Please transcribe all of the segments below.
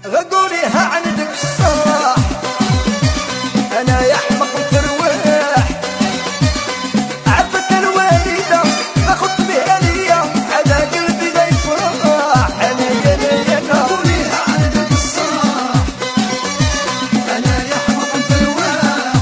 غقوليها عندك الصراح انا يا حمق الفرواح عفت الوالده اخذت بها ليا على قلبي لا يفرح انا يا غقوليها عندك الصراح انا يا حمق الفرواح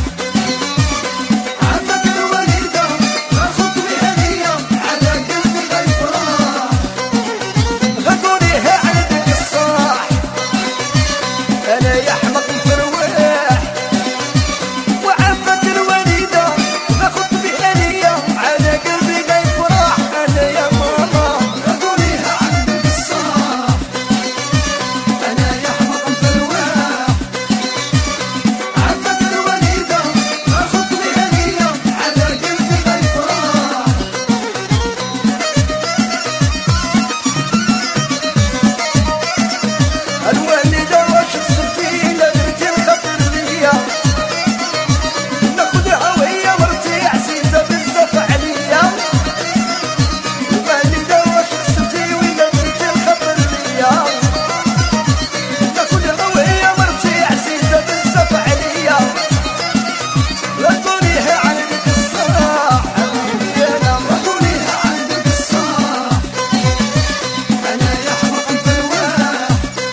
عفت الوالده اخذت بها ليا على قلبي لا يفرح غقوليها عندك الصراح انا يا حمق الفرواح وعفت الوليده اخذت بها ليا على قلبي لا يفرح انا يا ماما غقوليها عندك الصراح انا يا حمق الفرواح عفت الوليده اخذت بها ليا على قلبي لا يفرح الوالده واش السفينه درتي الخطر ليا ناخدها وهي مرتي عزيزه بزاف عليا الوالده واش السفينه درتي الخطر ليا ناخدها وهي مرتي عزيزه بزاف عليا غقوليها عندك الصراح حبيبي انا غقوليها عندك الصراح انا يا حمق الفرواح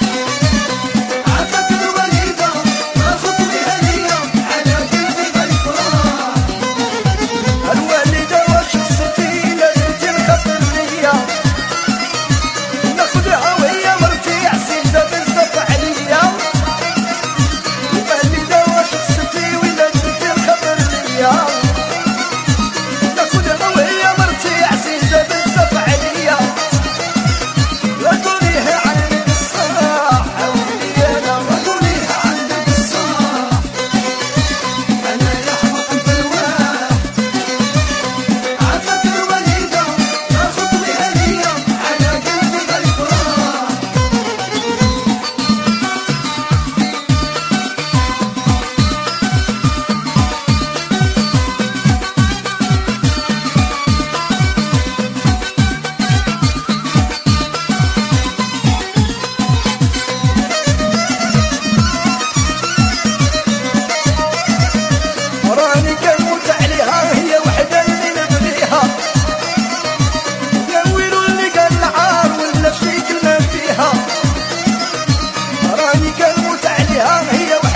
عفت الوليده اخذت بها ليا على قلبي لا يفرح الوالده واش السفينه درتي الخطر ليا ناخدها وهي مرتي عزيزه بزاف عليا الوالده واش السفينه درتي الخطر ليا ناخدها وهي مرتي عزيزه بزاف عليا غقوليها عندك الصراح حبيبي انا غقوليها عندك الصراح انا يا حمق الفرواح عفت الوليده اخذت بها ليا على قلبي لا يفرح راني كنموت عليها هي وحده اللي نبغيها نويلو اللي قال العار ولا شي كلمه فيها راني كنموت عليها هي